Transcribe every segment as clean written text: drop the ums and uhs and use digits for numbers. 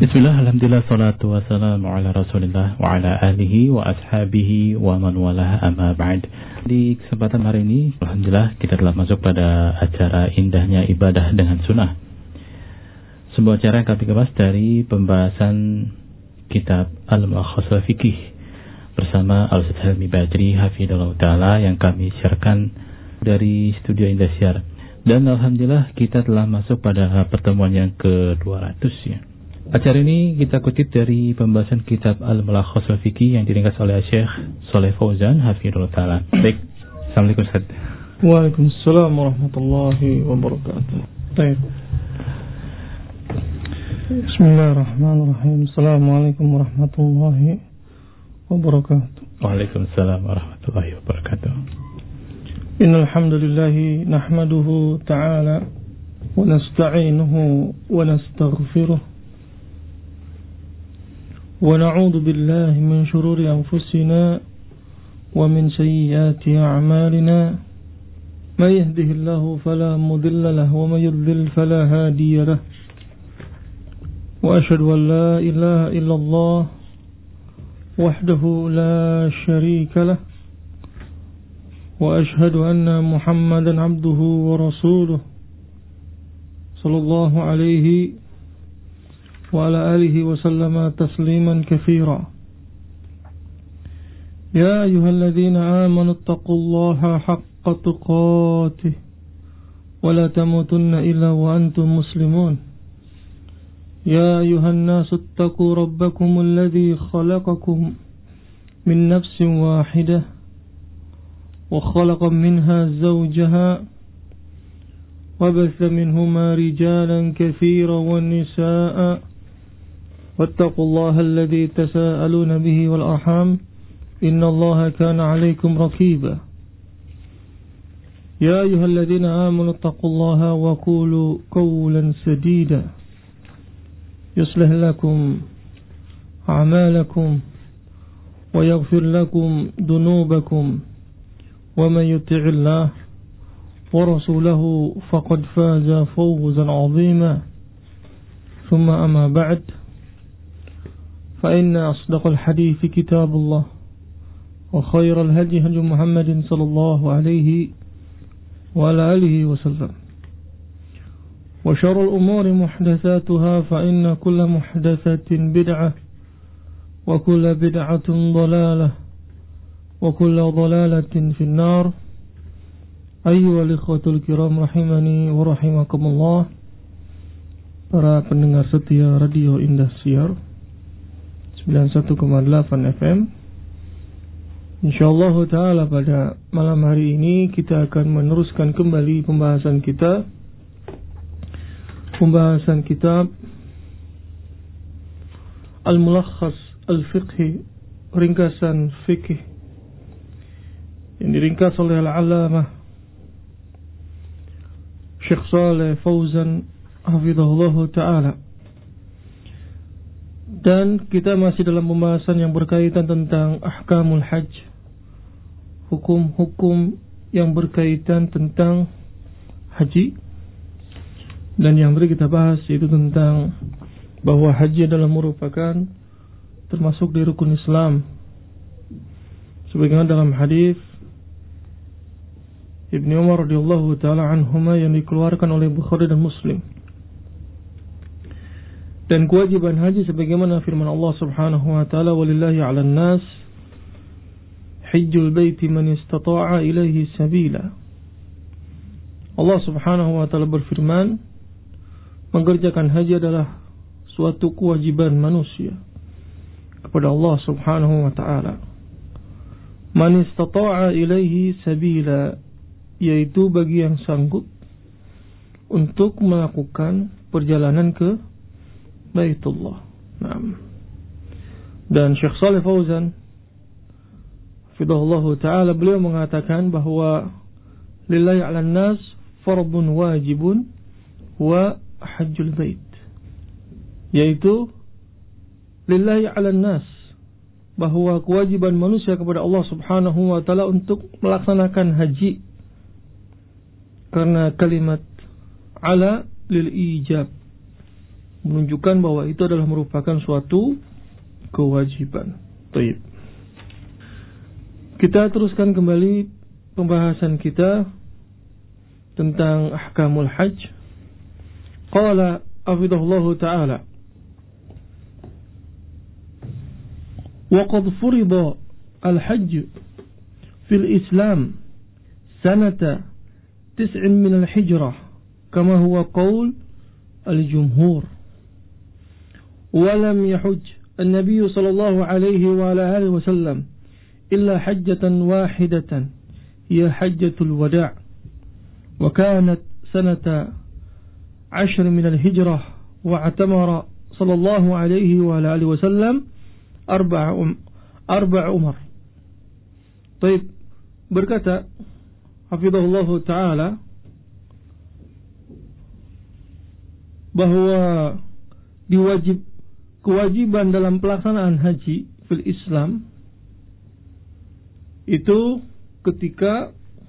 Bismillah, alhamdulillah, salatu wassalamu ala rasulillah wa ala alihi wa ashabihi wa man walah, amma ba'd. Di kesempatan hari ini, alhamdulillah, kita telah masuk pada acara indahnya ibadah dengan sunnah. Sebuah acara yang kami kemas dari pembahasan kitab Al-Mulakhas Fiqih bersama Al-Ustaz Helmi Badri hafidhahullah ta'ala yang kami siarkan dari studio Indosiar. Dan alhamdulillah kita telah masuk pada pertemuan yang ke-200 ya. Acara ini kita kutip dari pembahasan kitab Al-Mulakhas Fiqih yang diringkas oleh Syekh Shalih Fauzan hafidhahullah ta'ala. Baik, Assalamualaikum Ustaz. Waalaikumsalam warahmatullahi wabarakatuh. Baik. Bismillahirrahmanirrahim. Assalamualaikum warahmatullahi wabarakatuh. Waalaikumsalam warahmatullahi wabarakatuh. Innal hamdalillah nahmaduhu ta'ala wa nasta'inuhu wa nastaghfiruh ونعوذ بالله من شرور أنفسنا ومن سيئات أعمالنا من يهده الله فلا مضل له ومن يضلل فلا هادي له وأشهد أن لا إله إلا الله وحده لا شريك له وأشهد أن محمدا عبده ورسوله صلى الله عليه وعلى آله وسلم تسليما كثيرا يا أيها الذين آمنوا اتقوا الله حق تقاته ولا تموتن إلا وأنتم مسلمون يا أيها الناس اتقوا ربكم الذي خلقكم من نفس واحدة وخلق منها زوجها وبث منهما رجالا كثيرا والنساء واتقوا الله الذي تساءلون به والأرحام إن الله كان عليكم رقيبا يا أيها الذين آمنوا اتقوا الله وقولوا قولا سديدا يصلح لكم أعمالكم ويغفر لكم ذنوبكم ومن يطع الله ورسوله فقد فاز فوزا عظيما ثم أما بعد فإن أصدق الحديث كتاب الله وخير الهدي هدي محمد صلى الله عليه وعلى آله وسلم وشر الأمور محدثاتها فإن كل محدثة بدعة وكل بدعة ضلالة وكل ضلالة في النار أيها الإخوة الكرام رحمني ورحمكم الله. Para pendengar setia Radio Indosiar 91,8 FM. Insyaallah ta'ala pada malam hari ini kita akan meneruskan kembali pembahasan kitab Al-Mulakhas Al-Fiqhi, ringkasan fikih yang diringkas oleh Al-Allamah Syekh Shalih Fauzan hafizahullah ta'ala. Dan kita masih dalam pembahasan yang berkaitan tentang ahkamul hajj, hukum-hukum yang berkaitan tentang haji. Dan yang tadi kita bahas yaitu tentang bahwa haji adalah merupakan termasuk di rukun Islam, sebagaimana dalam hadis Ibnu Umar radhiyallahu taala anhuma yang dikeluarkan oleh Bukhari dan Muslim. Dan kewajiban haji sebagaimana firman Allah Subhanahu wa taala, walillahi 'alan nas hajjul baiti man istata'a ilaihi sabila. Allah Subhanahu wa taala berfirman, mengerjakan haji adalah suatu kewajiban manusia kepada Allah Subhanahu wa taala. Man istata'a ilaihi sabila, yaitu bagi yang sanggup untuk melakukan perjalanan ke Baitullah. Dan Syekh Shalih Fauzan hafizahullah ta'ala beliau mengatakan bahwa lillahi 'alan nas fardun wajibun wa hajjul bait, yaitu lillahi 'alan nas, bahwa kewajiban manusia kepada Allah Subhanahu wa taala untuk melaksanakan haji, karena kalimat ala lil ijab, menunjukkan bahwa itu adalah merupakan suatu kewajiban. Baik. Kita teruskan kembali pembahasan kita tentang ahkamul hajj. Qala hafidhahullahu ta'ala, wa qad furida al-hajj fil Islam sanata 9 min al-hijrah kama huwa qaul al-jumhur, wa lam yahujj النبي صلى الله عليه وعلى آله وسلم إلا حجة واحدة هي حجة الوداع، وكانت سنة 10 من الهجرة، واعتمر صلى الله عليه وعلى آله وسلم أربع أمر. طيب، berkata hafizahullah ta'ala bahwa kewajiban dalam pelaksanaan haji fil Islam itu ketika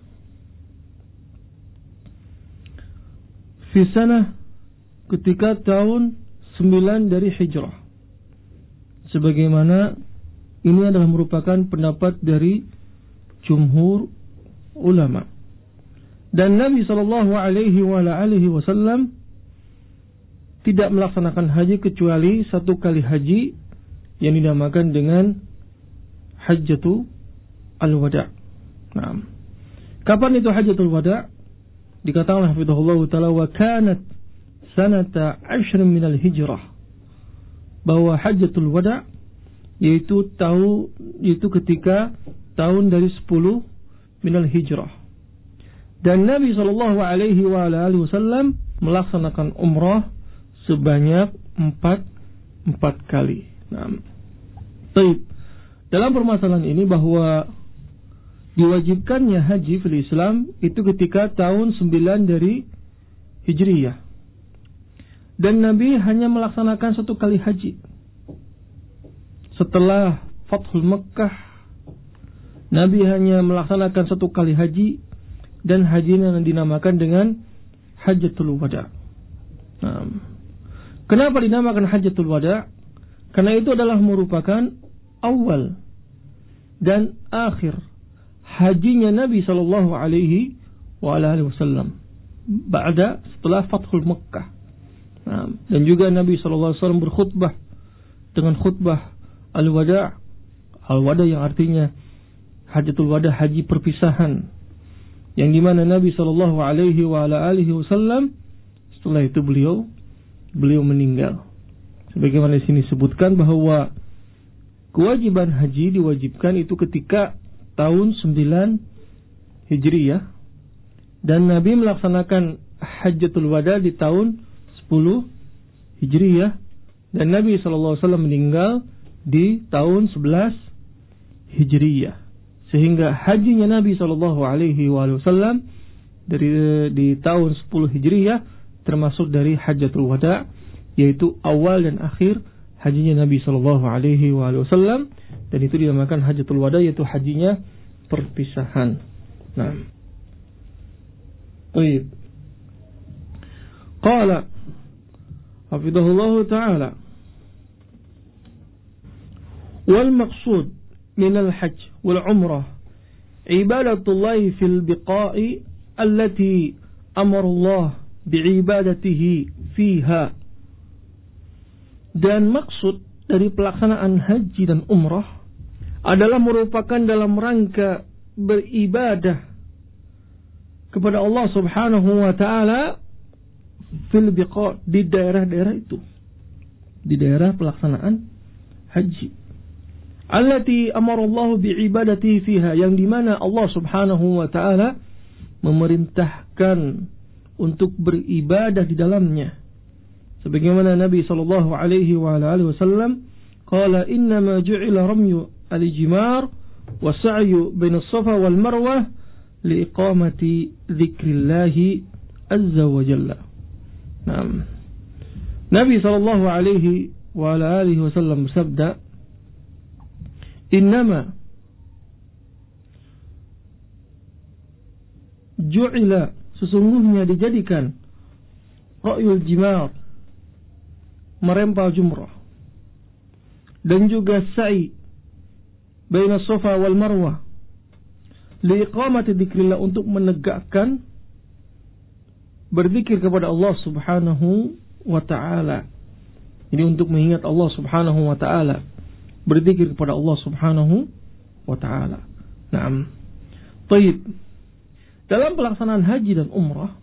ketika tahun 9 dari hijrah, sebagaimana ini adalah merupakan pendapat dari jumhur ulama. Dan Nabi SAW tidak melaksanakan haji kecuali satu kali haji yang dinamakan dengan Hajjatul Wada'. Nah, kapan itu Hajjatul Wada'? Dikatakan hafizahullah ta'ala, wa kanat sanata 10 minal hijrah, bahwa Hajjatul Wada' yaitu ketika tahun dari 10 minal hijrah. Dan Nabi SAW melaksanakan umrah sebanyak 4 kali. Nah, baik. Dalam permasalahan ini bahwa diwajibkannya haji fil Islam itu ketika tahun 9 dari Hijriyah. Dan Nabi hanya melaksanakan satu kali haji. Setelah Fathul Makkah, Nabi hanya melaksanakan satu kali haji, dan haji yang dinamakan dengan Hajjatul Wada'. Nah, kenapa dinamakan Hajjatul Wada'? Karena itu adalah merupakan awal dan akhir hajinya Nabi SAW setelah Fathul Makkah. Nah, dan juga Nabi SAW berkhutbah dengan khutbah Al-Wada'. Al-Wada' yang artinya Hajjatul Wada', haji perpisahan, yang dimana Nabi SAW setelah itu beliau meninggal. Sebagaimana di sini disebutkan bahwa kewajiban haji diwajibkan itu ketika tahun 9 Hijriyah, dan Nabi melaksanakan Hajjatul Wada' di tahun 10 Hijriyah, dan Nabi SAW meninggal di tahun 11 Hijriyah. Sehingga hajinya Nabi SAW di tahun 10 Hijriyah termasuk dari Hajjatul Wada', yaitu awal dan akhir hajinya Nabi SAW, dan itu dinamakan Hajjatul Wada', yaitu hajinya perpisahan. Nah, baik. Qala hafidhahullahu ta'ala, wal maqsud min al-hajj wal umrah ibadatullahi fil biqa'i allati amara Allah bi'ibadatihi fiha. Dan maksud dari pelaksanaan haji dan umrah adalah merupakan dalam rangka beribadah kepada Allah Subhanahu wa ta'ala fil biqa', di daerah-daerah itu, di daerah pelaksanaan haji. Allati amarallahu bi'ibadatihi fiha, yang dimana Allah Subhanahu wa ta'ala memerintahkan untuk beribadah di dalamnya. Sebagaimana Nabi sallallahu alaihi wa alihi wasallam qala innama ju'ila ramyu al-jimar wa sa'yu baina as-safa wal marwah li iqamati dzikrillahi azza wa jalla. Naam. Nabi sallallahu alaihi wa alihi wasallam bersabda, innama ju'ila, sesungguhnya dijadikan ra'yul jimar, merempal jumrah, dan juga sa'i baina Safa wal Marwah liiqamati dzikrillah, untuk menegakkan berzikir kepada Allah Subhanahu wa ta'ala. Ini untuk mengingat Allah Subhanahu wa ta'ala, berzikir kepada Allah Subhanahu wa ta'ala. Naam. Baik. Dalam pelaksanaan haji dan umrah,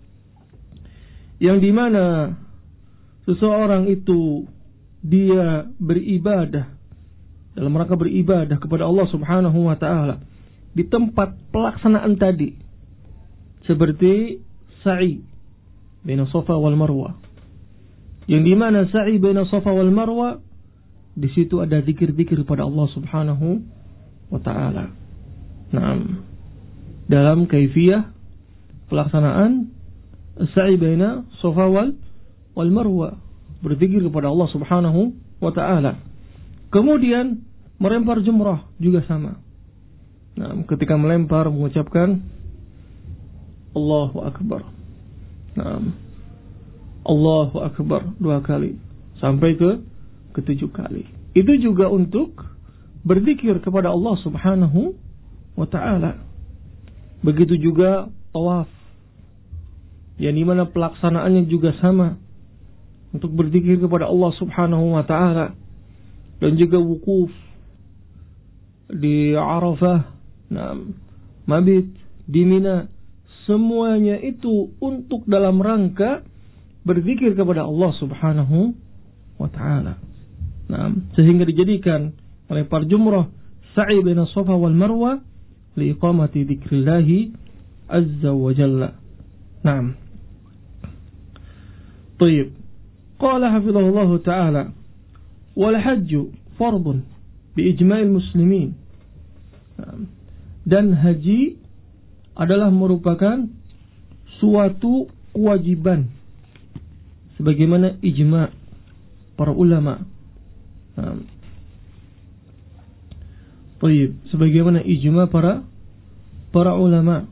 yang dimana seseorang itu dia beribadah, dalam rangka beribadah kepada Allah Subhanahu wa ta'ala di tempat pelaksanaan tadi, seperti sa'i baina Safa wal Marwah, yang dimana sa'i baina Safa wal Marwah, di situ ada zikir-zikir kepada Allah Subhanahu wa ta'ala. Naam. Dalam kaifiyah pelaksanaan sa'i baina Safa wal Marwah, berzikir kepada Allah Subhanahu wa ta'ala. Kemudian melempar jumrah juga sama. Nah, ketika melempar mengucapkan Allahu Akbar. Nah, Allahu Akbar 2 kali sampai ke 7 kali. Itu juga untuk berzikir kepada Allah Subhanahu wa ta'ala. Begitu juga tawaf, yang dimana pelaksanaannya juga sama, untuk berzikir kepada Allah Subhanahu wa ta'ala. Dan juga wukuf di Arafah, mabit di Mina, semuanya itu untuk dalam rangka berzikir kepada Allah Subhanahu wa ta'ala. Sehingga dijadikan melempar jumrah, sa'i baina Safa wal Marwah liiqamati dzikrillahi azza wa jalla. Naam. Baik. Qala hafizahullah ta'ala, wal hajju fardun bi ijma'il muslimin. Dan haji adalah merupakan suatu kewajiban sebagaimana ijma' para ulama. Baik, sebagaimana ijma' para ulama.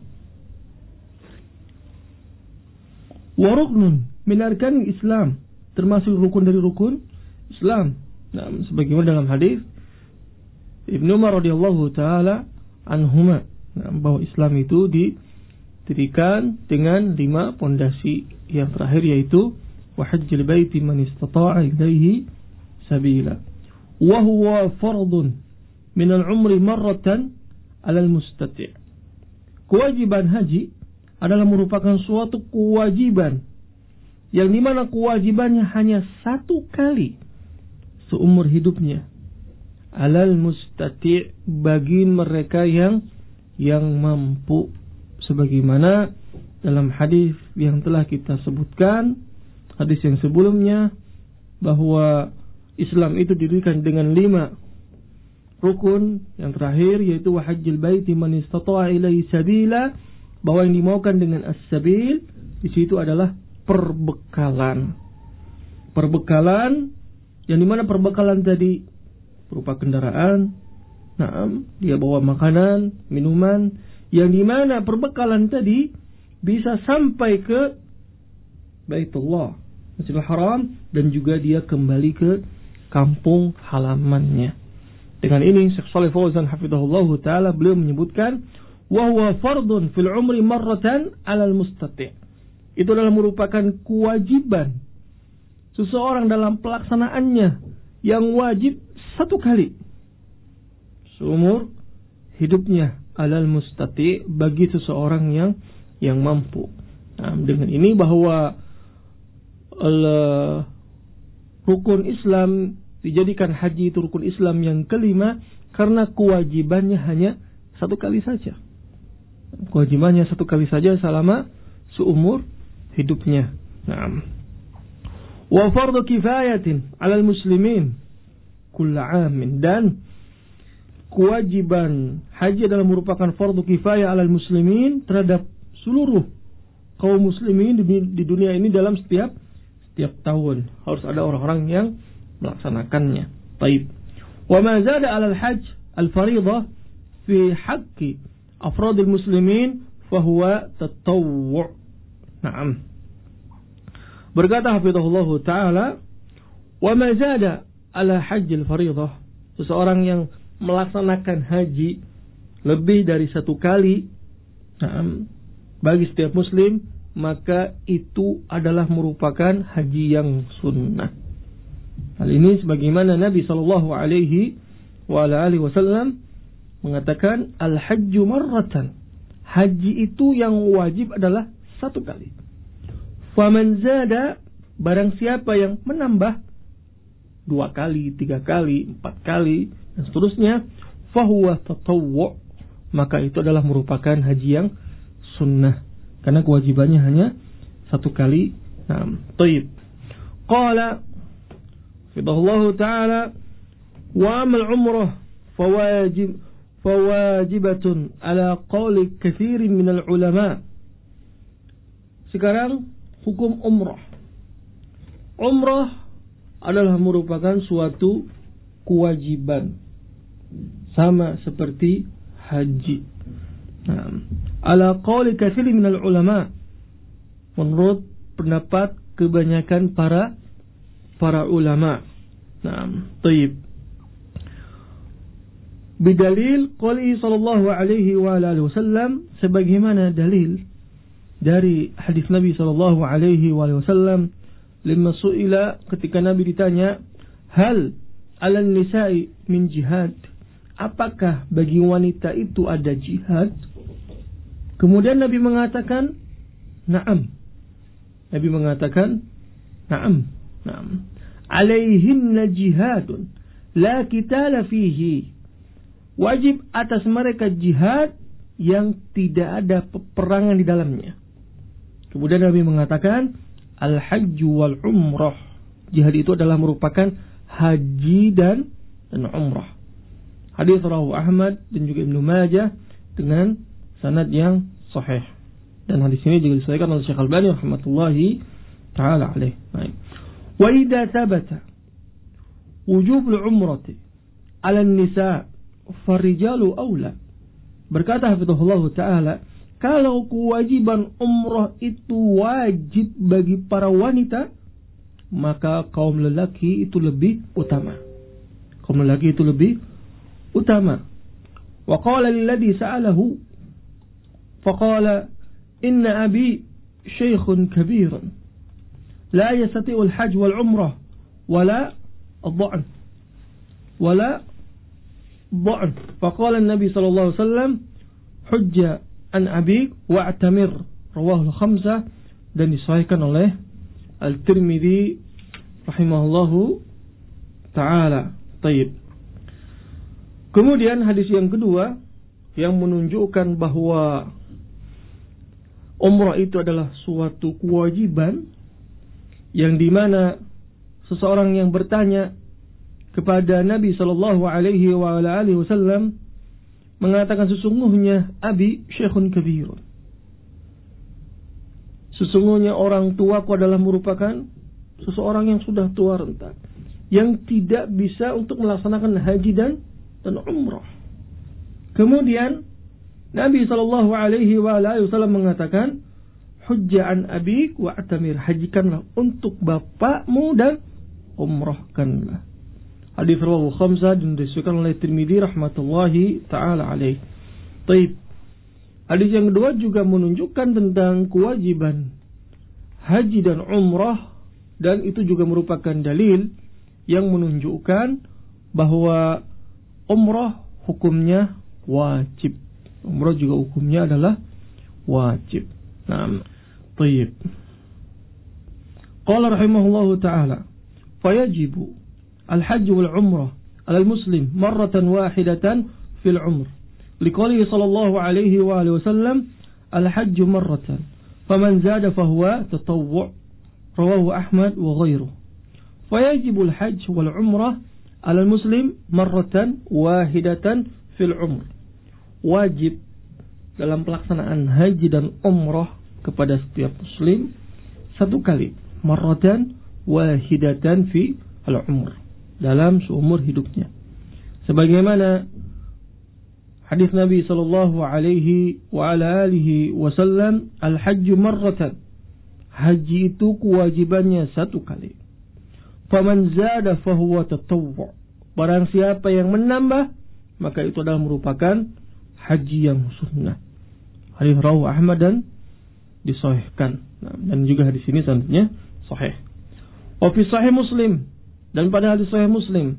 Wa ruknun min arkanil Islam, termasuk rukun dari rukun Islam. Sebagaimana dalam hadis Ibnu Umar radhiyallahu taala anhuma, bahwa Islam itu didirikan dengan 5 pondasi. Yang terakhir yaitu wa hajjil baiti man istata'a ilaihi sabila, wa huwa fardun min al-umri marratan 'ala al-mustati'. Kewajiban haji adalah merupakan suatu kewajiban yang dimana kewajibannya hanya 1 kali seumur hidupnya, alal mustati', bagi mereka yang mampu, sebagaimana dalam hadis yang telah kita sebutkan, hadis yang sebelumnya, bahwa Islam itu didirikan dengan 5 rukun. Yang terakhir yaitu wa hajjil baiti man istata'a ilaihi sabila, bahwa yang dimaukan dengan as-sabil di situ adalah perbekalan. Perbekalan yang dimana perbekalan tadi berupa kendaraan, dia bawa makanan, minuman, yang dimana perbekalan tadi bisa sampai ke Baitullah, Masjidil Haram, dan juga dia kembali ke kampung halamannya. Dengan ini Syekh Shalih Fauzan hafizahullah taala beliau menyebutkan wa huwa fardun fil umri marratan 'alal mustati'. Itu adalah merupakan kewajiban seseorang dalam pelaksanaannya yang wajib 1 kali seumur hidupnya, 'alal mustati', bagi seseorang yang mampu. Dengan ini bahwa rukun Islam dijadikan haji itu rukun Islam yang kelima karena kewajibannya hanya 1 kali saja. Kewajibannya 1 kali saja selama seumur hidupnya. Wa fardu kifayatin 'alal muslimin kull 'amin, dan kewajiban haji adalah merupakan fardu kifayah 'alal muslimin terhadap seluruh kaum muslimin di dunia ini dalam setiap tahun. Harus ada orang-orang yang melaksanakannya. Baik. Wa ma zada 'alal hajj al-fariḍah fi haqqi afradil muslimin fa huwa tatawwu'. Naam. Berkata hafizahullah taala, Wa ma zada ala hajjil fardhah, seseorang yang melaksanakan haji lebih dari satu kali bagi setiap muslim, maka itu adalah merupakan haji yang sunnah. Hal ini sebagaimana Nabi sallallahu alaihi wasallam mengatakan al-hajju marratan, haji itu yang wajib adalah satu kali. Faman zada, barang siapa yang menambah 2 kali, 3 kali, 4 kali dan seterusnya, fahuwa tatawwu', maka itu adalah merupakan haji yang sunnah, karena kewajibannya hanya 1 kali. Taib. Qala fidallahu ta'ala wa amal umrah fawajibatun ala qawli kathirin minal ulama. Sekarang hukum umrah. Umrah adalah merupakan suatu kewajiban, sama seperti haji. Ala qawli katsirin minal ulama, menurut pendapat kebanyakan para ulama. Taib. Bidalil qouli sallallahu alaihi wa alihi wasallam, sebagaimana dalil dari hadis Nabi sallallahu alaihi wasallam, limma su'ila, ketika Nabi ditanya, hal 'alan nisa'i min jihad, apakah bagi wanita itu ada jihad? Kemudian Nabi mengatakan, na'am. Nabi mengatakan, na'am. Alaihinna jihadun la qitala fihi, wajib atas mereka jihad yang tidak ada peperangan di dalamnya. Kemudian Nabi mengatakan, al-hajju wal umrah, jihad itu adalah merupakan haji dan umrah. Hadis rawahu Ahmad dan juga Ibnu Majah dengan sanad yang sahih. Dan hadis ini juga disahihkan oleh Syekh Al-Albani rahmatullahi taala alaih. Wa idza thabata wujub al-umrati 'ala an-nisa farijalu aula. Berkata hafizahullah taala, kalau kewajiban umrah itu wajib bagi para wanita, maka kaum lelaki itu lebih utama. Kaum lelaki itu lebih utama. Wa qala lilladhi sa'alahu faqala inna abi shaykhun kabirun la yastati'u al-hajj wal umrah wala ad-dha'n faqala an-nabi sallallahu alaihi wasallam hujja an abik wa'tamir, rawahu al-khamsah, dan disahihkan oleh Al-Tirmidzi rahimahullahu ta'ala. Taib. Kemudian hadis yang kedua yang menunjukkan bahwa umrah itu adalah suatu kewajiban, yang dimana seseorang yang bertanya kepada Nabi sallallahu alaihi wasallam mengatakan, sesungguhnya abi syekhun kabirun, sesungguhnya orang tuaku adalah merupakan seseorang yang sudah tua renta, yang tidak bisa untuk melaksanakan haji dan umrah. Kemudian Nabi sallallahu alaihi wasallam mengatakan, hujja'an abik wa atamir, hajikanlah untuk bapakmu dan umrahkanlah. Hadis rawahu khamsah dan disahihkan oleh Tirmidzi rahmatullahi taala alaih. Taib. Hadis yang kedua juga menunjukkan tentang kewajiban haji dan umrah, dan itu juga merupakan dalil yang menunjukkan bahwa umrah hukumnya wajib. Umrah juga hukumnya adalah wajib. Taib. Qala rahimahullahu taala, fayajibu al-hajj wal umrah 'ala al-muslim marratan wahidatan fil umr. Liqaulihi sallallahu alaihi wa alihi wasallam, al-hajj marratan, faman zada fahuwa tatawwu', rawahu Ahmad wa ghairuhu. Fayajibu al-hajj wal umrah 'ala al-muslim marratan wahidatan fil umr. Wajib dalam pelaksanaan haji dan umrah kepada setiap muslim satu kali, marratan wahidatan fi al-umr, dalam seumur hidupnya. Sebagaimana hadis Nabi sallallahu alaihi wa ala alihi wasallam, al-hajju marratan, haji itu kewajibannya satu kali. Faman zada fahuwa tatawwu'. Barang siapa yang menambah, maka itu adalah merupakan haji yang sunnah. Hadis rawahu Ahmad dan disahihkan. Dan juga hadis ini sanadnya sahih. Wa fi sahih Muslim, dan pada hadis sahih Muslim.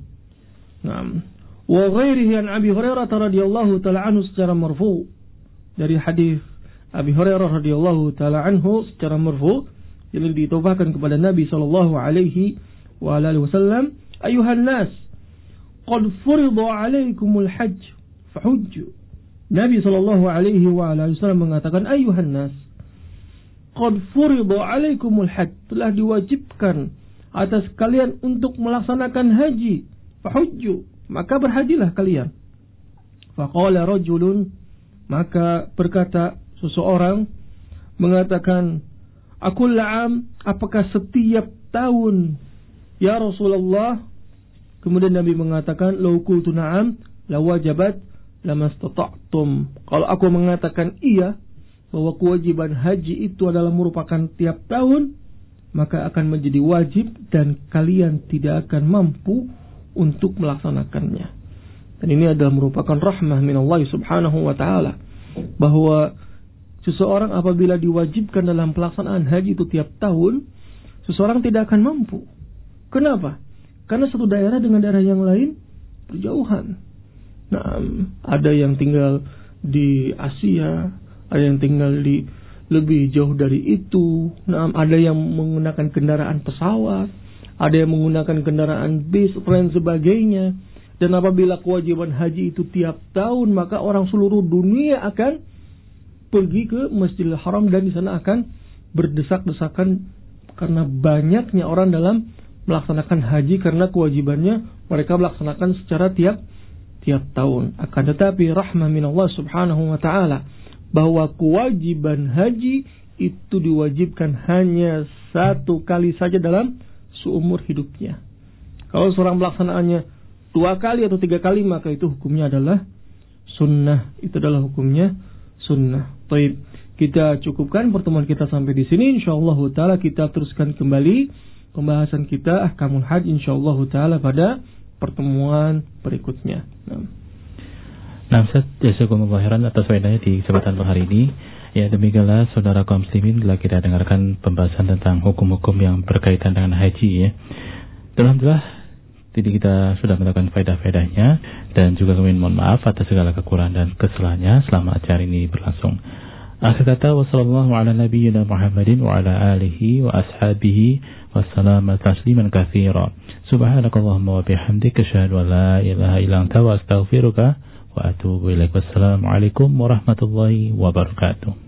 Wa ghairihi an Abi Hurairah radhiyallahu taala anhu secara marfu. Dari hadis Abi Hurairah radhiyallahu taala anhu secara marfu yang ditobakan kepada Nabi sallallahu alaihi wa alihi wasallam, ayuhan nas, qad furida alaikumul hajj fahujju. Nabi sallallahu alaihi wa alihi wasallam mengatakan, ayuhan nas, qad furida alaikumul hajj, telah diwajibkan atas kalian untuk melaksanakan haji, fahujju, maka berhajilah kalian. Faqala rajulun, maka berkata seseorang mengatakan, aqul la'am, apakah setiap tahun ya Rasulullah? Kemudian Nabi mengatakan, law qultu na'am lawajabat lamastata'tum. Kalau aku mengatakan iya, bahwa kewajiban haji itu adalah merupakan tiap tahun, maka akan menjadi wajib dan kalian tidak akan mampu untuk melaksanakannya. Dan ini adalah merupakan rahmah minallah subhanahu wa ta'ala, bahwa seseorang apabila diwajibkan dalam pelaksanaan haji itu tiap tahun, seseorang tidak akan mampu. Kenapa? Karena satu daerah dengan daerah yang lain berjauhan. Nah, ada yang tinggal di Asia, ada yang tinggal di lebih jauh dari itu. Nah, ada yang menggunakan kendaraan pesawat, ada yang menggunakan kendaraan bis dan sebagainya. Dan apabila kewajiban haji itu tiap tahun, maka orang seluruh dunia akan pergi ke Masjidil Haram dan di sana akan berdesak-desakan karena banyaknya orang dalam melaksanakan haji, karena kewajibannya mereka melaksanakan secara tiap tahun. Akan tetapi rahmah minallah subhanahu wa ta'ala, bahwa kewajiban haji itu diwajibkan hanya satu kali saja dalam seumur hidupnya. Kalau seorang melaksanaannya 2 kali atau 3 kali, maka itu hukumnya adalah sunnah. Itu adalah hukumnya sunnah. Baik, kita cukupkan pertemuan kita sampai di sini. Insyaallah taala kita teruskan kembali pembahasan kita ahkamul hajj insyaallah taala pada pertemuan berikutnya. Nah, Ustaz, jazakumullah khairan atas faedahnya di kesempatan hari ini. Ya, demikianlah saudara kaum muslimin, bila kita dengarkan pembahasan tentang hukum-hukum yang berkaitan dengan haji ya. Alhamdulillah, jadi kita sudah mendapatkan faedah-faedahnya, dan juga kami mohon maaf atas segala kekurangan dan kesalahannya selama acara ini berlangsung. Akhir kata, wassallallahu ala nabiyyina Muhammadin wa ala alihi wa ashabihi wassalamu tasliman katsira. Subhanakallahumma wa bihamdika asyhadu an la ilaha illa anta wa astaghfiruka wa atubu ilaik. Wassalamualaikum warahmatullahi wabarakatuh.